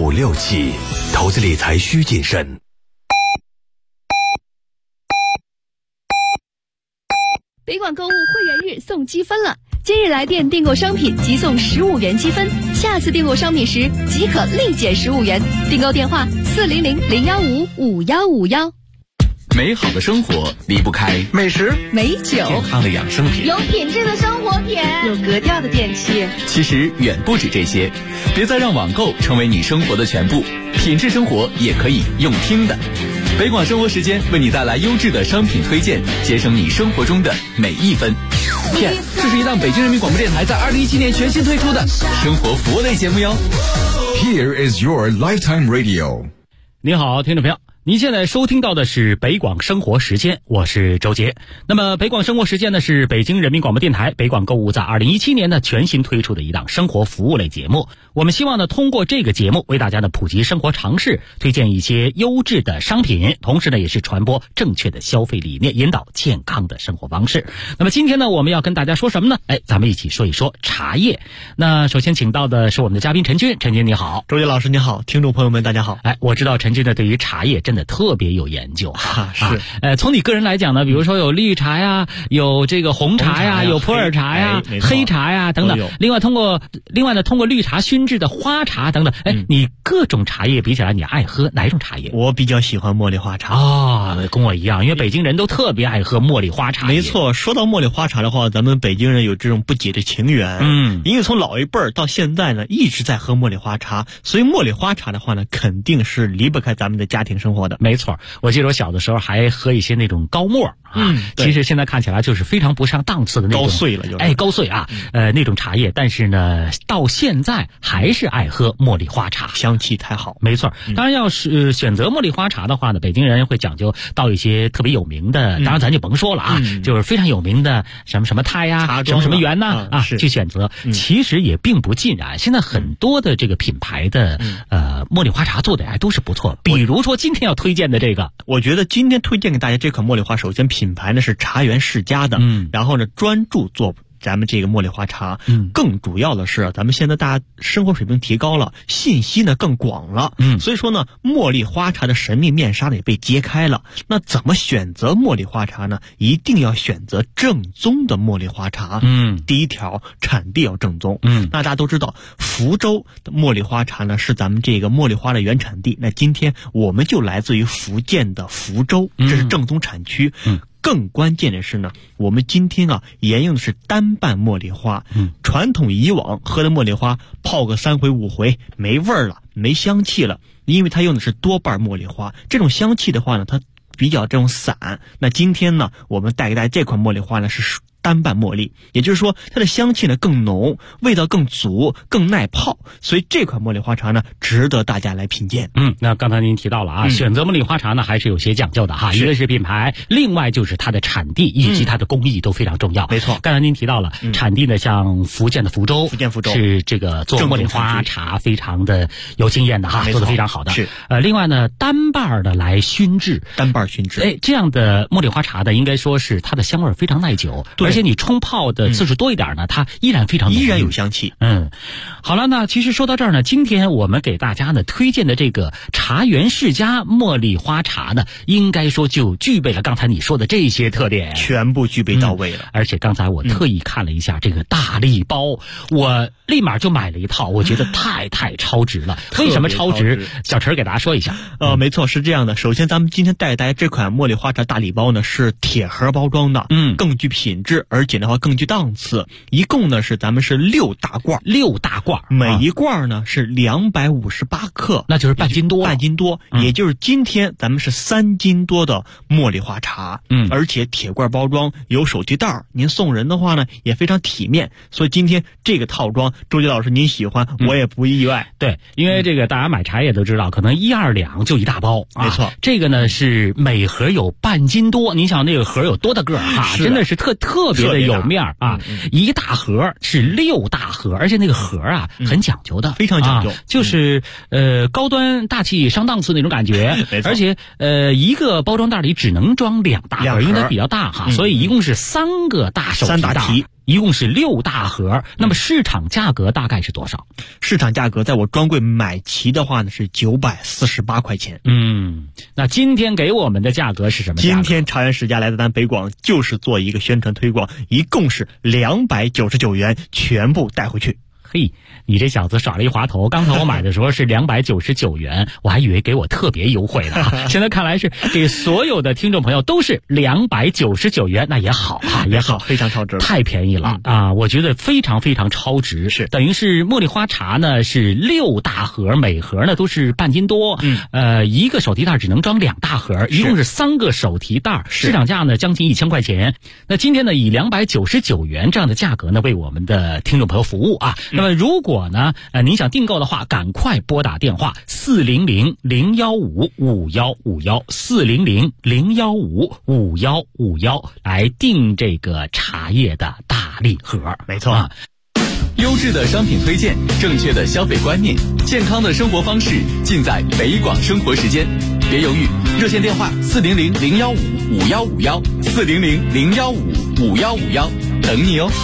6567，投资理财需谨慎。 北广购物会员日送积分了，今日来电订购商品即送15元积分，下次订购商品时即可立减15元。订购电话400-015-5151。 美好的生活离不开美食、 美酒、 健康的养生品， 有品质的生活品， 有格调的电器。 其实远不止这些，别再让网购成为你生活的全部，品质生活也可以用听的。北广生活时间为你带来优质的商品推荐，节省你生活中的每一分。这是一档北京人民广播电台在2017年全新推出的生活服务类节目哟。 Here is your lifetime radio。 你好，听众朋友，您现在收听到的是北广生活时间，我是周杰。那么北广生活时间呢，是北京人民广播电台北广购物在2017年呢全新推出的一档生活服务类节目。我们希望呢通过这个节目为大家呢普及生活常识，推荐一些优质的商品，同时呢也是传播正确的消费理念，引导健康的生活方式。那么今天呢我们要跟大家说什么呢？咱们一起说一说茶叶。那首先请到的是我们的嘉宾陈军。陈军你好。 周杰老师你好，听众朋友们大家好。 我知道陈军呢对于茶叶真的特别有研究是。 从你个人来讲呢，比如说有绿茶呀，有这个红茶呀，有普洱茶呀，黑茶呀等等。另外呢通过绿茶熏制的花茶等等。你各种茶叶比起来，你爱喝哪种茶叶？ 我比较喜欢茉莉花茶跟我一样，因为北京人都特别爱喝茉莉花茶。 没错，说到茉莉花茶的话，咱们北京人有这种不解的情缘。因为从老一辈儿到现在呢，一直在喝茉莉花茶，所以茉莉花茶的话呢，肯定是离不开咱们的家庭生活的。 没错，我记得我小的时候还喝一些那种高沫其实现在看起来就是非常不上档次的那种高碎了， 高碎那种茶叶，但是呢到现在还是爱喝茉莉花茶， 香气太好。 没错，当然要是选择茉莉花茶的话呢，北京人会讲究到一些特别有名的，当然咱就甭说了就是非常有名的什么什么泰呀，什么园呐去选择。其实也并不尽然，现在很多的这个品牌的茉莉花茶做的还都是不错。比如说今天要推荐的这个， 我觉得今天推荐给大家这款茉莉花，首先品牌呢是茶园世家的，然后呢专注做咱们这个茉莉花茶，更主要的是咱们现在大家生活水平提高了，信息呢更广了，所以说呢茉莉花茶的神秘面纱呢也被揭开了。那怎么选择茉莉花茶呢？一定要选择正宗的茉莉花茶。第一条，产地要正宗。那大家都知道福州的茉莉花茶呢是咱们这个茉莉花的原产地，那今天我们就来自于福建的福州，这是正宗产区。更关键的是呢，我们今天沿用的是单瓣茉莉花。传统以往喝的茉莉花泡个3回5回没味儿了，没香气了，因为它用的是多瓣茉莉花，这种香气的话呢它比较这种散。那今天呢我们带给大家这款茉莉花呢是单瓣茉莉，也就是说它的香气呢更浓，味道更足，更耐泡，所以这款茉莉花茶呢值得大家来品鉴。 那刚才您提到了选择茉莉花茶呢还是有些讲究的一个是品牌，另外就是它的产地以及它的工艺都非常重要。 没错， 刚才您提到了产地呢，像福建的福州是这个做茉莉花茶非常的有经验的做得非常好的。 是另外呢单瓣的来熏制，这样的茉莉花茶呢应该说是它的香味非常耐久，而且你冲泡的次数多一点呢，它依然非常浓郁， 依然有香气。 好了，那其实说到这儿呢，今天我们给大家呢推荐的这个茶园世家茉莉花茶呢，应该说就具备了刚才你说的这些特点， 全部具备到位了。 而且刚才我特意看了一下这个大礼包，我立马就买了一套，我觉得太超值了。为什么超值？小陈给大家说一下。 没错，是这样的。首先咱们今天带给大家这款茉莉花茶大礼包呢是铁盒包装的，更具品质，而且的话更具档次。一共呢是咱们是6大罐，每一罐呢是258克， 那就是半斤多， 也就是今天咱们是3斤多的茉莉花茶。而且铁罐包装有手提袋，您送人的话呢也非常体面。所以今天这个套装，周杰老师您喜欢，我也不意外。 对，因为这个大家买茶叶都知道，可能1-2两就一大包， 没错。 这个呢是每盒有半斤多，您想那个盒有多大个真的是特别的有面一大盒是6大盒，而且那个盒很讲究的， 非常讲究， 就是高端大气上档次那种感觉。而且一个包装袋里只能装2大盒，因为它比较大所以一共是3个大手提袋。 一共是6大盒，那么市场价格大概是多少？ 市场价格在我专柜买齐的话呢是948块钱。 那今天给我们的价格是什么价格？ 今天茶园世家来到咱北广就是做一个宣传推广，一共是299元，全部带回去。 嘿，你这小子耍了一滑头，刚才我买的时候是299元，我还以为给我特别优惠呢。现在看来是给所有的听众朋友都是299元，那也好哈，也好， 非常超值了， 太便宜了啊！我觉得非常非常超值， 是等于是茉莉花茶呢是6大盒，每盒呢都是半斤多，一个手提袋只能装2大盒，一共是3个手提袋，市场价呢将近1000块钱。那今天呢以299元这样的价格呢为我们的听众朋友服务啊。那么如果呢您想订购的话，赶快拨打电话400-015-5151，400-015-5151来订这个茶叶的大礼盒。 没错优质的商品推荐，正确的消费观念，健康的生活方式，尽在北广生活时间。别犹豫，热线电话400-015-5151，400-015-5151，等你哦。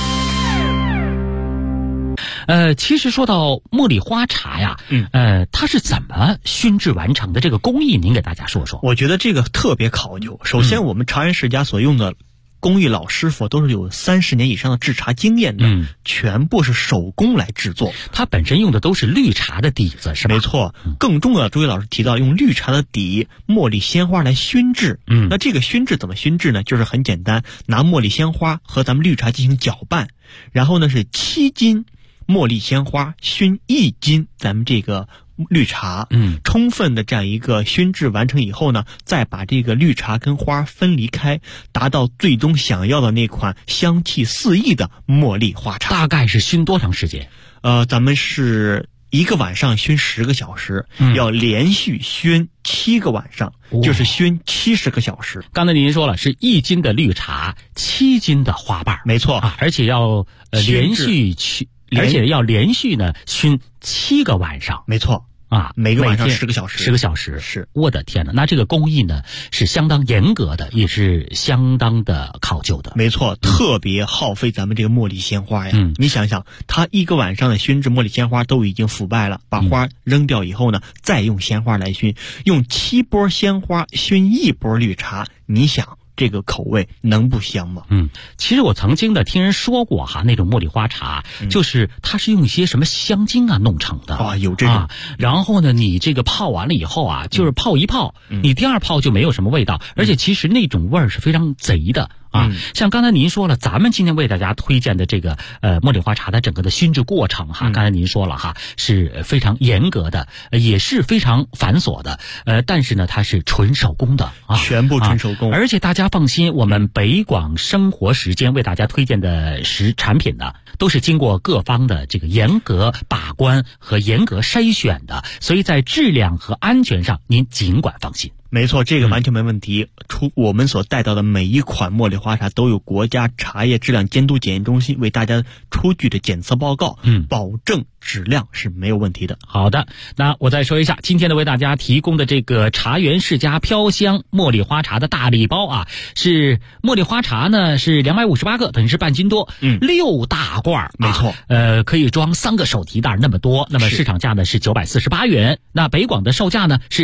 其实说到茉莉花茶呀，它是怎么熏制完成的？这个工艺您给大家说说。 我觉得这个特别考究。首先，我们茶园世家所用的工艺老师傅都是有30年以上的制茶经验的，全部是手工来制作。 它本身用的都是绿茶的底子，是吧？ 没错。更重要的，朱毅老师提到用绿茶的底茉莉鲜花来熏制。那这个熏制怎么熏制呢？就是很简单，拿茉莉鲜花和咱们绿茶进行搅拌，然后呢是7斤茉莉鲜花熏1斤咱们这个绿茶，充分的这样一个熏制完成以后呢，再把这个绿茶跟花分离开，达到最终想要的那款香气四溢的茉莉花茶。 大概是熏多长时间？ 咱们是1个晚上熏10个小时，要连续熏7个晚上，就是熏70个小时。 刚才您说了是1斤的绿茶，7斤的花瓣， 没错而且要连续呢熏7个晚上， 没错啊， 每个晚上10个小时，10 个小时， 是。 我的天哪，那这个工艺呢是相当严格的，也是相当的考究的。 没错，特别耗费咱们这个茉莉鲜花呀。你想想，它1个晚上的熏制茉莉鲜花都已经腐败了，把花扔掉以后呢，再用鲜花来熏，用7波鲜花熏1波绿茶，你想这个口味能不香吗？ 其实我曾经的听人说过哈，那种茉莉花茶，就是它是用一些什么香精啊弄成的啊，有这种。 然后呢，你这个泡完了以后啊，就是泡一泡，你第2泡就没有什么味道，而且其实那种味儿是非常贼的。像刚才您说了，咱们今天为大家推荐的这个茉莉花茶的整个的熏制过程哈，刚才您说了哈，是非常严格的，也是非常繁琐的，但是呢，它是纯手工的啊， 全部纯手工。 而且大家放心，我们北广生活时间为大家推荐的产品呢，都是经过各方的这个严格把关和严格筛选的，所以在质量和安全上您尽管放心。 没错，这个完全没问题。我们所带到的每一款茉莉花茶都有国家茶叶质量监督检验中心为大家出具的检测报告，保证质量是没有问题的。 好的，那我再说一下今天的为大家提供的这个茶园世家飘香茉莉花茶的大礼包啊，是茉莉花茶呢是258个，等于是半斤多，6大罐， 没错， 可以装3个手提袋那么多，那么市场价呢是948元，那北广的售价呢是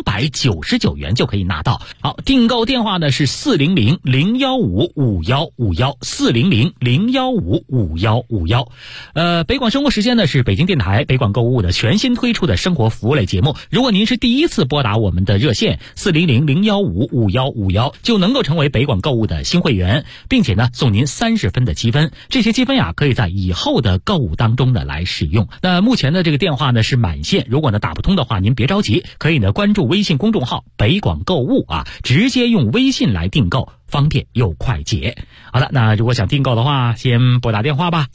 299元就可以拿到。好，订购电话呢是400-015-5151，400-015-5151。北广生活时间呢是北京电台北广购物的全新推出的生活服务类节目。如果您是第一次拨打我们的热线400-015-5151，就能够成为北广购物的新会员，并且呢送您30分的积分。这些积分呀可以在以后的购物当中呢来使用。那目前的这个电话呢是满线，如果呢打不通的话，您别着急，可以呢关注微信公众号北广购物啊，直接用微信来订购，方便又快捷。好的，那如果想订购的话，先拨打电话吧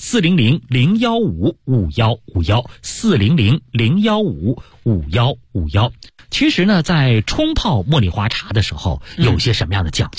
，400-015-5151，400-015-5151。其实呢，在冲泡茉莉花茶的时候，有些什么样的讲究吗？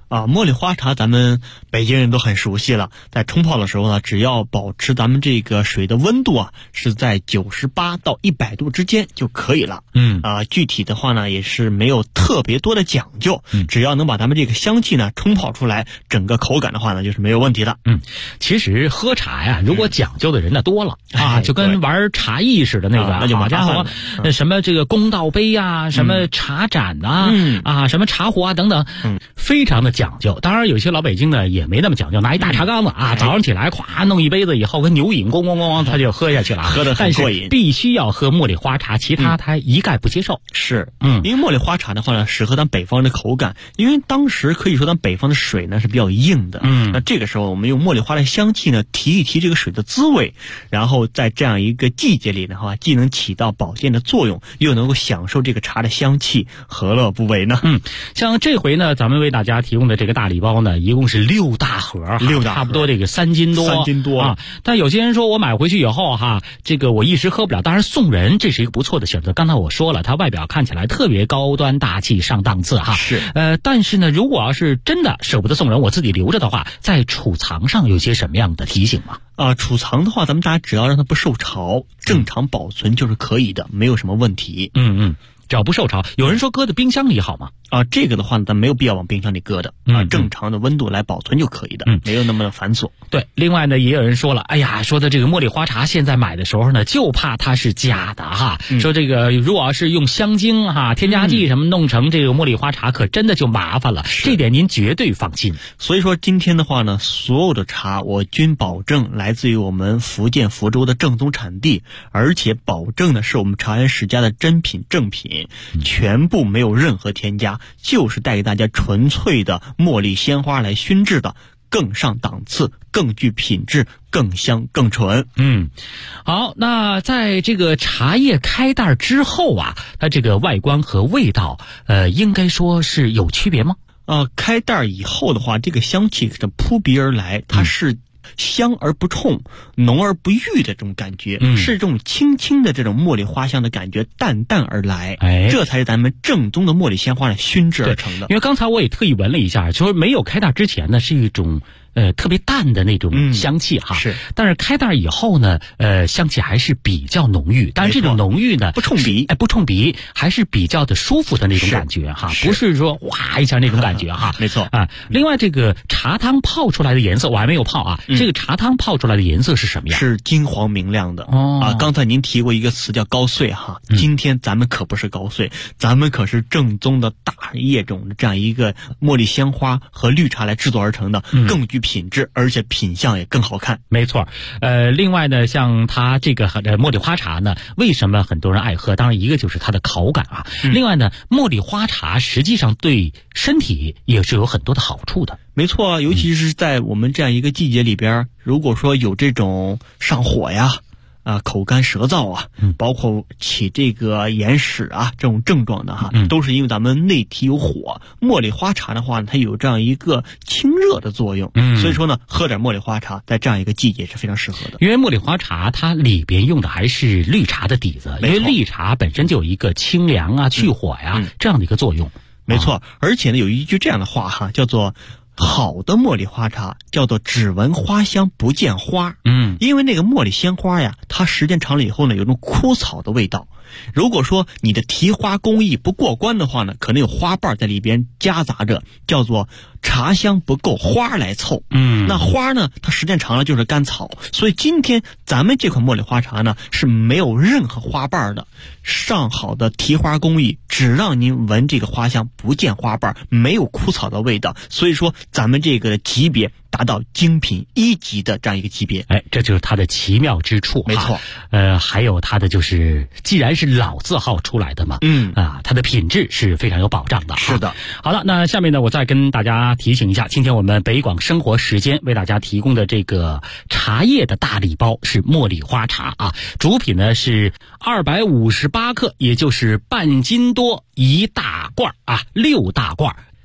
茉莉花茶咱们北京人都很熟悉了，在冲泡的时候呢，只要保持咱们这个水的温度是在98到100度之间就可以了。具体的话呢也是没有特别多的讲究，只要能把咱们这个香气呢冲泡出来，整个口感的话呢就是没有问题的。 其实喝茶呀，如果讲究的人呢多了就跟玩茶艺似的那个， 那就好家伙，什么这个公道杯啊，什么茶盏什么茶壶等等，非常的讲究。当然有些老北京呢也没那么讲究，拿一大茶缸子早上起来咵弄一杯子以后跟牛饮咣咣咣他就喝下去了， 喝得很过瘾。 必须要喝茉莉花茶，其他他一概不接受。 是，因为茉莉花茶的话呢，适合咱北方的口感，因为当时可以说咱北方的水呢是比较硬的，那这个时候我们用茉莉花的香气呢提一提这个水的滋味，然后在这样一个季节里的话，既能起到保健的作用，又能够享受这个茶的香气，何乐不为呢？ 像这回呢，咱们为大家提供的这个大礼包呢，一共是6大盒，差不多这个3斤多但有些人说我买回去以后这个我一时喝不了，当然送人这是一个不错的选择。刚才我说了，它外表看起来特别高端大气上档次是。 但是呢，如果要是真的舍不得送人，我自己留着的话，在储藏上有些什么样的提醒吗？ 储藏的话，咱们大家只要让它不受潮，正常保存就是可以的，没有什么问题。 只要不受潮。有人说搁在冰箱里好吗？ 这个的话呢，咱没有必要往冰箱里搁的正常的温度来保存就可以的，没有那么繁琐。 对，另外呢，也有人说了，说的这个茉莉花茶现在买的时候呢，就怕它是假的说这个如果要是用香精添加剂什么弄成这个茉莉花茶，可真的就麻烦了，这点您绝对放心。 所以说今天的话呢，所有的茶我均保证来自于我们福建福州的正宗产地，而且保证的是我们茶园世家的真品正品，全部没有任何添加，就是带给大家纯粹的茉莉鲜花来熏制的，更上档次，更具品质，更香更纯。 好，那在这个茶叶开袋之后它这个外观和味道应该说是有区别吗？ 开袋以后的话，这个香气是扑鼻而来，它是香而不冲，浓而不郁的这种感觉，是这种轻轻的这种茉莉花香的感觉，淡淡而来，这才是咱们正宗的茉莉鲜花熏制而成的。 因为刚才我也特意闻了一下，就是没有开袋之前呢，是一种特别淡的那种香气是。 但是开袋以后呢，香气还是比较浓郁，但是这种浓郁呢不冲鼻， 还是比较的舒服的那种感觉不是说哇一下那种感觉没错另外这个茶汤泡出来的颜色我还没有泡这个茶汤泡出来的颜色是什么样？ 是金黄明亮的刚才您提过一个词叫高穗今天咱们可不是高穗，咱们可是正宗的大叶种的这样一个茉莉鲜花和绿茶来制作而成的，更具品质，而且品相也更好看。 没错。另外呢，像它这个茉莉花茶呢，为什么很多人爱喝？当然一个就是它的口感另外呢，茉莉花茶实际上对身体也是有很多的好处的。 没错，尤其是在我们这样一个季节里边，如果说有这种上火呀口干舌燥包括起这个眼屎这种症状的都是因为咱们内体有火。茉莉花茶的话呢，它有这样一个清热的作用，所以说呢，喝点茉莉花茶在这样一个季节是非常适合的。 因为茉莉花茶它里边用的还是绿茶的底子，因为绿茶本身就有一个清凉去火这样的一个作用。 没错，而且呢，有一句这样的话叫做好的茉莉花茶叫做只闻花香不见花。因为那个茉莉鲜花它时间长了以后呢，有种枯草的味道。如果说你的提花工艺不过关的话呢，可能有花瓣在里边夹杂着，叫做茶香不够花来凑。那花呢，它时间长了就是干草，所以今天咱们这款茉莉花茶呢是没有任何花瓣的，上好的提花工艺，只让您闻这个花香不见花瓣，没有枯草的味道。所以说咱们这个级别达到精品1级的这样一个级别。 这就是它的奇妙之处。 没错。 还有它的就是既然是老字号出来的嘛，它的品质是非常有保障的。 是的。 好了，那下面呢，我再跟大家提醒一下，今天我们北广生活时间为大家提供的这个茶叶的大礼包是茉莉花茶主品呢是258克，也就是半斤多1大罐6大罐。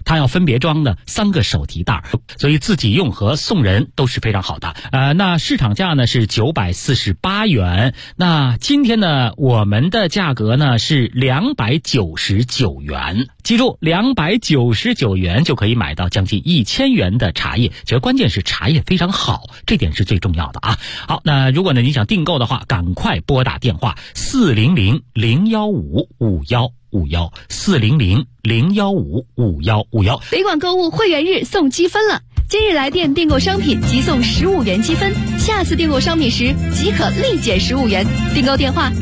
它要分别装呢3个手提袋，所以自己用和送人都是非常好的。那市场价呢是948元，那今天呢我们的价格呢是299元。记住，299元就可以买到将近1000元的茶叶，其实关键是茶叶非常好，这点是最重要的啊。好，那如果呢你想订购的话，赶快拨打电话400-015-5151，400-015-5151。 北广购物会员日送积分了，今日来电订购商品即送15元积分，下次订购商品时即可立减15元。订购电话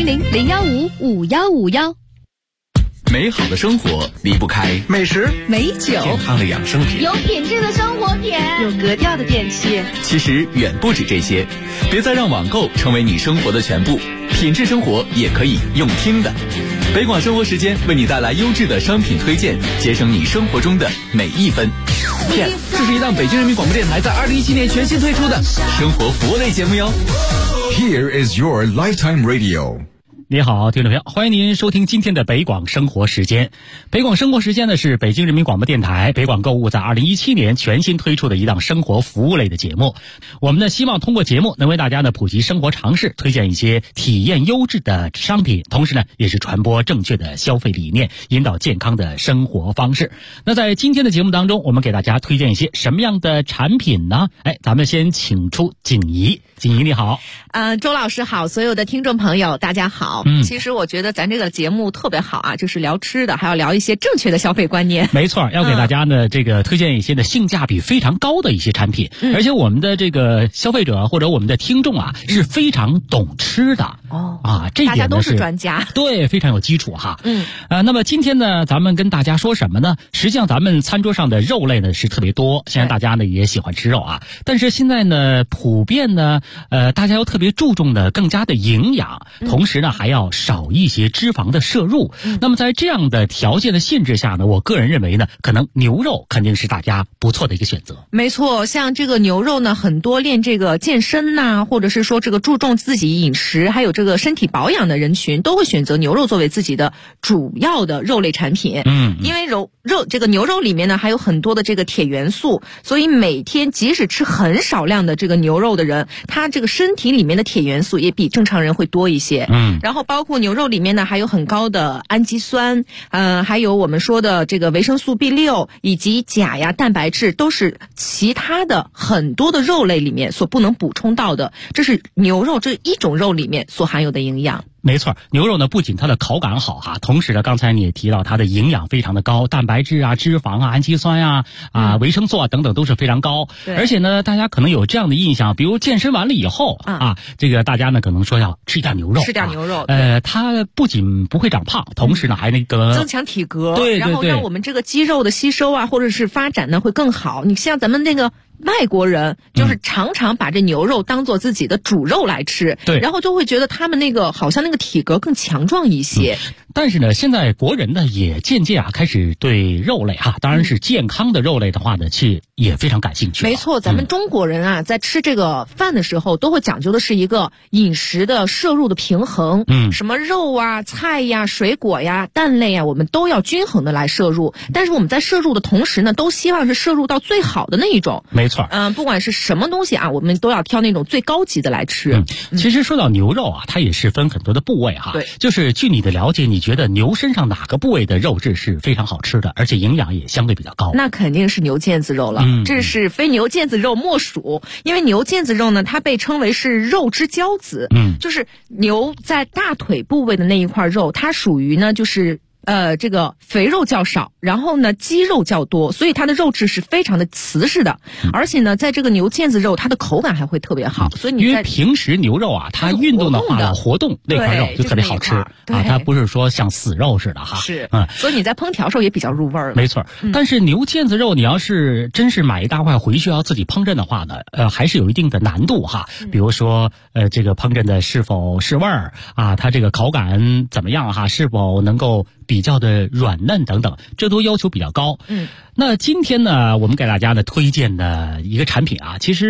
400-015-5151。 美好的生活离不开美食、 美酒、 健康的养生品、 有品质的生活品、有格调的电器。 其实远不止这些，别再让网购成为你生活的全部，品质生活也可以用听的。北广生活时间为你带来优质的商品推荐，节省你生活中的每一分。这是一档北京人民广播电台在2017年全新推出的生活服务类节目哟。 Here is your lifetime radio。 你好，听众朋友，欢迎您收听今天的北广生活时间。北广生活时间呢是北京人民广播电台北广购物在2017年全新推出的一档生活服务类的节目。我们呢希望通过节目能为大家呢普及生活常识，推荐一些体验优质的商品，同时呢也是传播正确的消费理念，引导健康的生活方式。那在今天的节目当中，我们给大家推荐一些什么样的产品呢？咱们先请出锦怡。锦怡你好。 周老师好，所有的听众朋友大家好。其实我觉得咱这个节目特别好啊，就是聊吃的，还要聊一些正确的消费观念。 没错，要给大家呢这个推荐一些的性价比非常高的一些产品，而且我们的这个消费者或者我们的听众啊是非常懂吃的这一点呢大家都是专家， 对，非常有基础哈。那么今天呢咱们跟大家说什么呢？实际上咱们餐桌上的肉类呢是特别多，现在大家呢也喜欢吃肉啊，但是现在呢普遍呢大家又特别注重的更加的营养，同时呢还要少一些脂肪的摄入。那么在这样的条件的限制下呢，我个人认为呢，可能牛肉肯定是大家不错的一个选择。 没错，像这个牛肉呢，很多练这个健身呐，或者是说这个注重自己饮食还有这个身体保养的人群，都会选择牛肉作为自己的主要的肉类产品。因为这个牛肉里面呢还有很多的这个铁元素，所以每天即使吃很少量的这个牛肉的人，他这个身体里面的铁元素也比正常人会多一些。然后包括牛肉里面呢还有很高的氨基酸，还有我们说的这个维生素 B6 以及钾呀、蛋白质，都是其他的很多的肉类里面所不能补充到的，这是牛肉这一种肉里面所含有的营养。 没错，牛肉呢不仅它的口感好哈，同时呢刚才你也提到它的营养非常的高，蛋白质啊、脂肪啊、氨基酸啊、维生素啊等等都是非常高。而且呢大家可能有这样的印象，比如健身完了以后这个大家呢可能说要吃一点牛肉，它不仅不会长胖，同时呢还那个增强体格， 对， 然后让我们这个肌肉的吸收啊或者是发展呢会更好。你像咱们那个外国人就是常常把这牛肉当做自己的主肉来吃，对，然后就会觉得他们那个好像那个体格更强壮一些。 但是呢，现在国人呢也渐渐开始对肉类当然是健康的肉类的话呢，也非常感兴趣。 没错，咱们中国人在吃这个饭的时候，都会讲究的是一个饮食的摄入的平衡。什么肉啊、菜呀、水果呀、蛋类呀，我们都要均衡的来摄入。但是我们在摄入的同时呢，都希望是摄入到最好的那一种。 没错， 不管是什么东西我们都要挑那种最高级的来吃。 其实说到牛肉它也是分很多的部位对， 就是据你的了解，你觉得牛身上哪个部位的肉质是非常好吃的，而且营养也相对比较高？ 那肯定是牛腱子肉了。这是非牛腱子肉莫属。因为牛腱子肉呢，它被称为是肉之骄子。就是牛在大腿部位的那一块肉，它属于呢就是这个肥肉较少，然后呢肌肉较多，所以它的肉质是非常的瓷实的。而且呢在这个牛腱子肉它的口感还会特别好。所以你因为平时牛肉它运动的话活动那块肉就特别好吃它不是说像死肉似的是所以你在烹调时候也比较入味了。 没错，但是牛腱子肉你要是真是买一大块回去要自己烹饪的话呢，还是有一定的难度比如说这个烹饪的是否是味儿它这个口感怎么样是否能够比较的软嫩等等，这都要求比较高。那今天呢我们给大家呢推荐的一个产品其实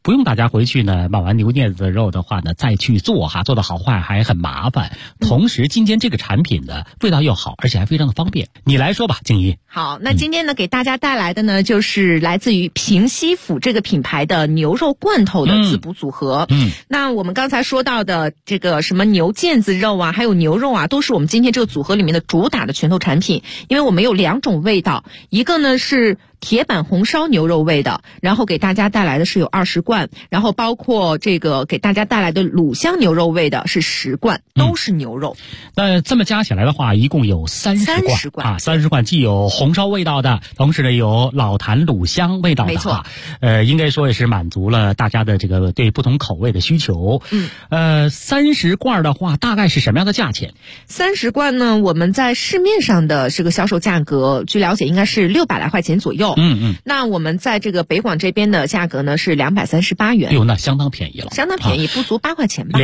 不用大家回去呢买完牛腱子肉的话呢再去做哈，做的好坏还很麻烦。同时今天这个产品呢味道又好，而且还非常的方便。你来说吧，静怡。 好，那今天呢给大家带来的呢就是来自于平西府这个品牌的牛肉罐头的滋补组合。那我们刚才说到的这个什么牛腱子肉啊，还有牛肉啊，都是我们今天这个组合里面的主打的拳头产品。因为我们有2种味道，一个呢是铁板红烧牛肉味的，然后给大家带来的是有20罐，然后包括这个给大家带来的卤香牛肉味的是10罐，都是牛肉。 那这么加起来的话，一共有30罐啊，30罐既有红烧味道的，同时呢有老坛卤香味道的，没错。应该说也是满足了大家的这个对不同口味的需求。30罐的话，大概是什么样的价钱 ？30罐呢，我们在市面上的这个销售价格，据了解应该是600来块钱左右。那我们在这个北广这边的价格呢是238元。 哟，那相当便宜了， 相当便宜，不足8块钱吧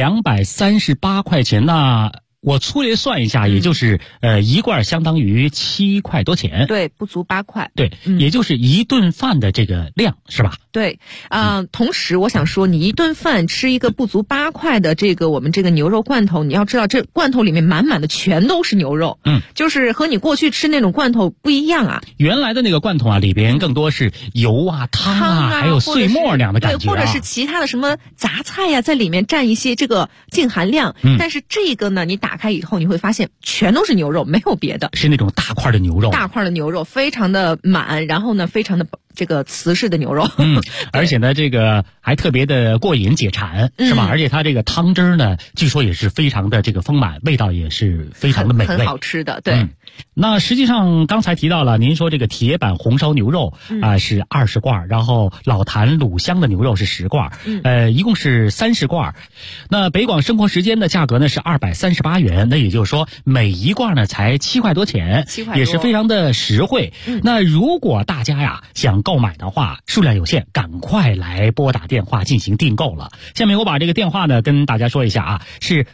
？238块钱，那我粗略算一下，也就是1罐相当于7块多钱。 对，不足8块。 对，也就是一顿饭的这个量，是吧？ 对，同时我想说，你一顿饭吃一个不足8块的这个我们这个牛肉罐头，你要知道这罐头里面满满的全都是牛肉，就是和你过去吃那种罐头不一样啊。 原来的那个罐头啊，里边更多是油啊、汤啊，还有碎末那样的感觉， 对，或者是其他的什么杂菜呀，在里面占一些这个净含量。但是这个呢，你打开以后你会发现全都是牛肉，没有别的， 是那种大块的牛肉， 大块的牛肉，非常的满，然后呢，非常的这个瓷实的牛肉。 而且呢，这个还特别的过瘾解馋，是吧？而且它这个汤汁呢，据说也是非常的这个丰满，味道也是非常的美味， 很好吃的。对。 那实际上刚才提到了，您说这个铁板红烧牛肉是20罐，然后老坛卤香的牛肉是10罐，一共是30罐。那北广生活时间的价格呢是238元，那也就是说每一罐呢才7块多钱，也是非常的实惠。那如果大家呀想购买的话，数量有限，赶快来拨打电话进行订购了。下面我把这个电话呢跟大家说一下啊，是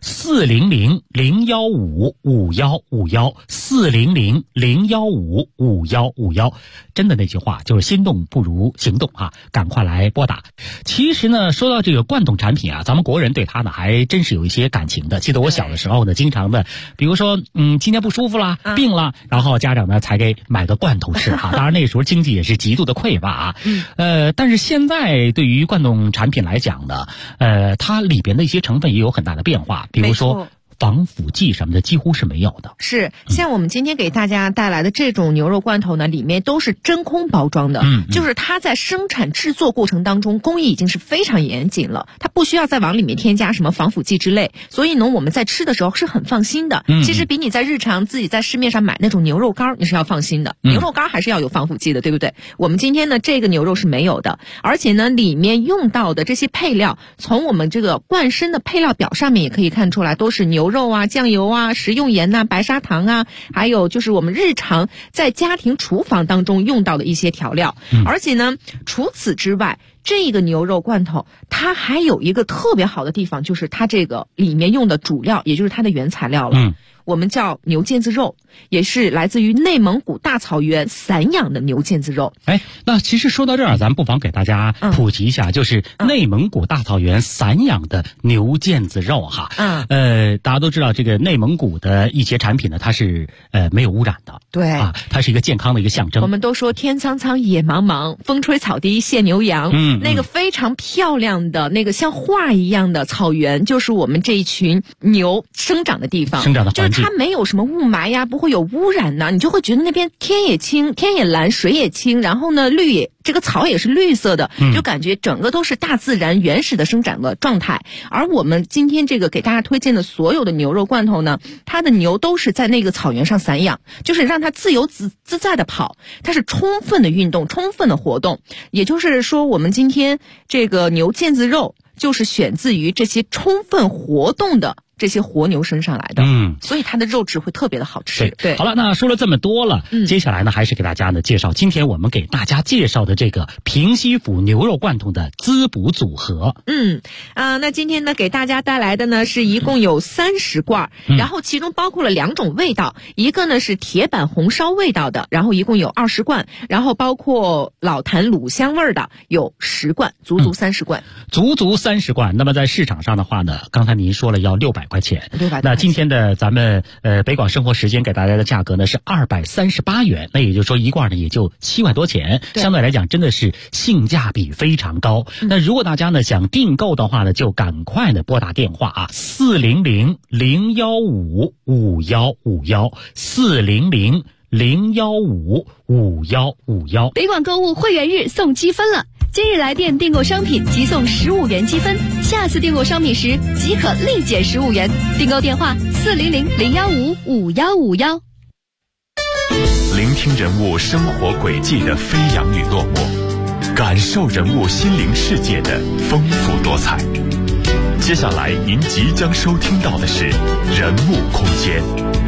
400-015-5151，400-015-5151。真的那句话就是心动不如行动啊，赶快来拨打。其实呢，说到这个罐头产品啊，咱们国人对它呢还真是有一些感情的。记得我小的时候呢，经常的，比如说今天不舒服啦，病了，然后家长呢才给买个罐头吃哈。当然那时候经济也是极度的匮乏啊。但是现在对于罐头产品来讲呢，它里边的一些成分也有很大的变化，比如说防腐剂什么的几乎是没有的。 是，像我们今天给大家带来的这种牛肉罐头呢，里面都是真空包装的，就是它在生产制作过程当中工艺已经是非常严谨了，它不需要再往里面添加什么防腐剂之类，所以呢我们在吃的时候是很放心的。其实比你在日常自己在市面上买那种牛肉干你是要放心的，牛肉干还是要有防腐剂的，对不对？我们今天呢这个牛肉是没有的，而且呢里面用到的这些配料，从我们这个罐身的配料表上面也可以看出来，都是牛肉啊、酱油啊、食用盐啊、白砂糖啊，还有就是我们日常在家庭厨房当中用到的一些调料。而且呢除此之外，这个牛肉罐头它还有一个特别好的地方，就是它这个里面用的主料，也就是它的原材料了。我们叫牛腱子肉，也是来自于内蒙古大草原散养的牛腱子肉。 那其实说到这儿，咱不妨给大家普及一下，就是内蒙古大草原散养的牛腱子肉哈。大家都知道这个内蒙古的一些产品呢，它是没有污染的， 对啊，它是一个健康的一个象征。 我们都说天苍苍野茫茫，风吹草低见牛羊。那个非常漂亮的那个像画一样的草原，就是我们这一群牛生长的地方， 生长的环境。 它没有什么雾霾呀，不会有污染呐，你就会觉得那边天也清，天也蓝，水也清，然后呢这个草也是绿色的，就感觉整个都是大自然原始的生长的状态。而我们今天这个给大家推荐的所有的牛肉罐头呢，它的牛都是在那个草原上散养，就是让它自由自在的跑，它是充分的运动，充分的活动。也就是说，我们今天这个牛腱子肉就是选自于这些充分活动的这些活牛身上来的，所以它的肉质会特别的好吃。对， 好了，那说了这么多了，接下来呢，还是给大家呢介绍今天我们给大家介绍的这个平西府牛肉罐头的滋补组合。 那今天呢给大家带来的呢是一共有30罐，然后其中包括了2种味道，一个呢是铁板红烧味道的，然后一共有20罐，然后包括老坛卤香味的有10罐，足30罐， 足30罐。那么在市场上的话呢，刚才您说了要600块钱，那今天的咱们北广生活时间给大家的价格呢是238元，那也就是说一罐呢也就7块多钱，相对来讲真的是性价比非常高。那如果大家呢想订购的话呢，就赶快的拨打电话啊，400-015-5151，400-015-5151。 北广购物会员日送积分了，今日来店订购商品即送15元积分，下次订购商品时即可立减15元。订购电话400-015-5151。 聆听人物生活轨迹的飞扬与落寞，感受人物心灵世界的丰富多彩。接下来您即将收听到的是人物空间。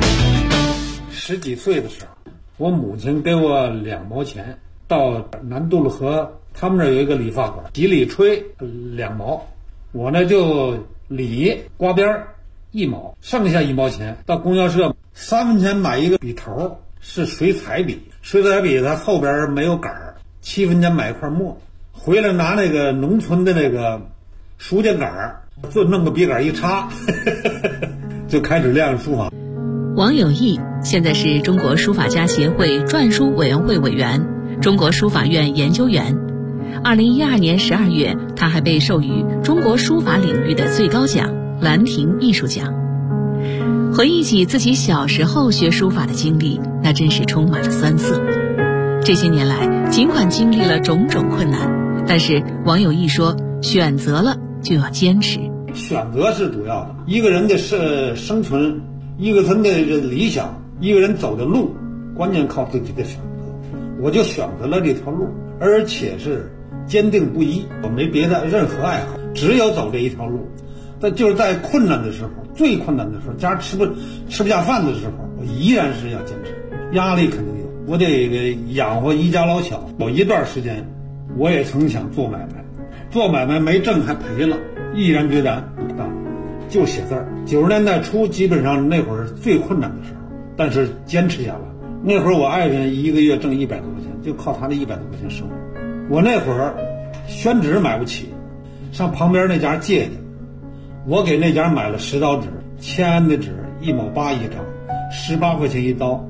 10几岁的时候，我母亲给我2毛钱，到南渡路河他们那儿有一个理发馆，洗理吹2毛，我呢就理刮边1毛，剩下1毛钱到供销社3分钱买一个笔头，是水彩笔，水彩笔它后边没有杆儿，7分钱买一块墨，回来拿那个农村的那个书架杆儿，就弄个笔杆一插就开始练书法。 王有义现在是中国书法家协会篆书委员会委员、中国书法院研究员。2012年12月，他还被授予中国书法领域的最高奖兰亭艺术奖。回忆起自己小时候学书法的经历，那真是充满了酸涩。这些年来，尽管经历了种种困难，但是王有义说，选择了就要坚持。 选择是主要的，一个人的生存，一个人的理想，一个人走的路，关键靠自己的选择。我就选择了这条路，而且是坚定不移，我没别的任何爱好，只有走这一条路。但就是在困难的时候，最困难的时候，家吃不下饭的时候，我依然是要坚持。压力肯定有，我得养活一家老小。有一段时间，我也曾想做买卖，做买卖没挣还赔了，毅然决然不干，就写字儿。90年代初，基本上那会儿是最困难的时候，但是坚持下来。那会儿我爱人一个月挣100多块钱，就靠他的100多块钱生活。我那会儿宣纸买不起，上旁边那家借的，我给那家买了10刀纸，签安的纸1毛8一张，18块钱一刀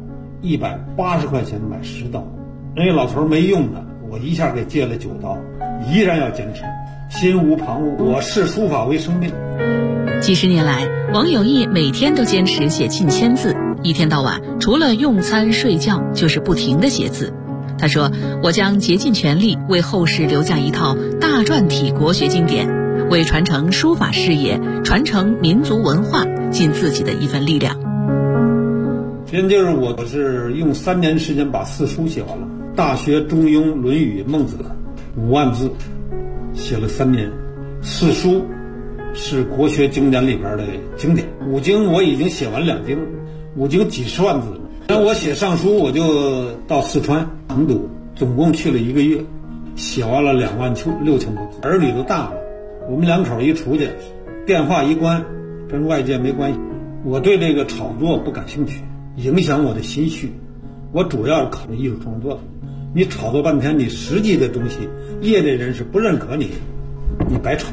，180块钱买10刀。人家老头没用的，我一下给借了9刀，依然要坚持，心无旁骛。我视书法为生命。 几十年来，王有义每天都坚持写近1000字，一天到晚除了用餐睡觉就是不停地写字。他说，我将竭尽全力为后世留下一套大篆体国学经典，为传承书法事业、传承民族文化尽自己的一份力量。 今天就是我是用3年时间把4书写完了，大学、中庸、论语、孟子5万字写了3年。4书是国学经典里边的经典，5经我已经写完2经，5经几十万字。然后我写上书，我就到四川成都，总共去了1个月，写完了26000多字。儿女都大了，我们2口一出去，电话一关，跟外界没关系。我对这个炒作不感兴趣，影响我的心绪。我主要是考虑艺术创作。你炒作半天，你实际的东西，业内人士不认可你，你白炒。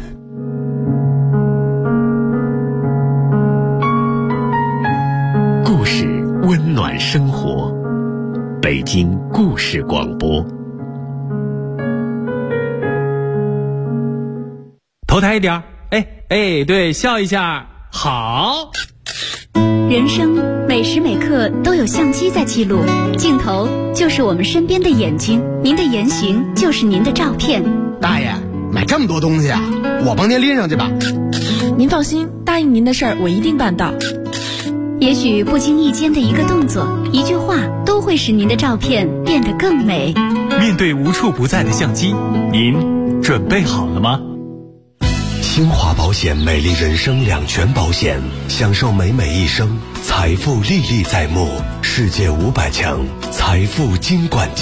故事温暖生活，北京故事广播。 头抬一点，哎，对，笑一下，好。 人生每时每刻都有相机在记录，镜头就是我们身边的眼睛，您的言行就是您的照片。 大爷，买这么多东西啊，我帮您拎上去吧。 您放心，答应您的事儿我一定办到。 也许不经意间的一个动作、一句话，都会使您的照片变得更美。 面对无处不在的相机，您准备好了吗？ 新华保险美丽人生两全保险，享受美美一生，财富历历在目，世界500强财富金管家。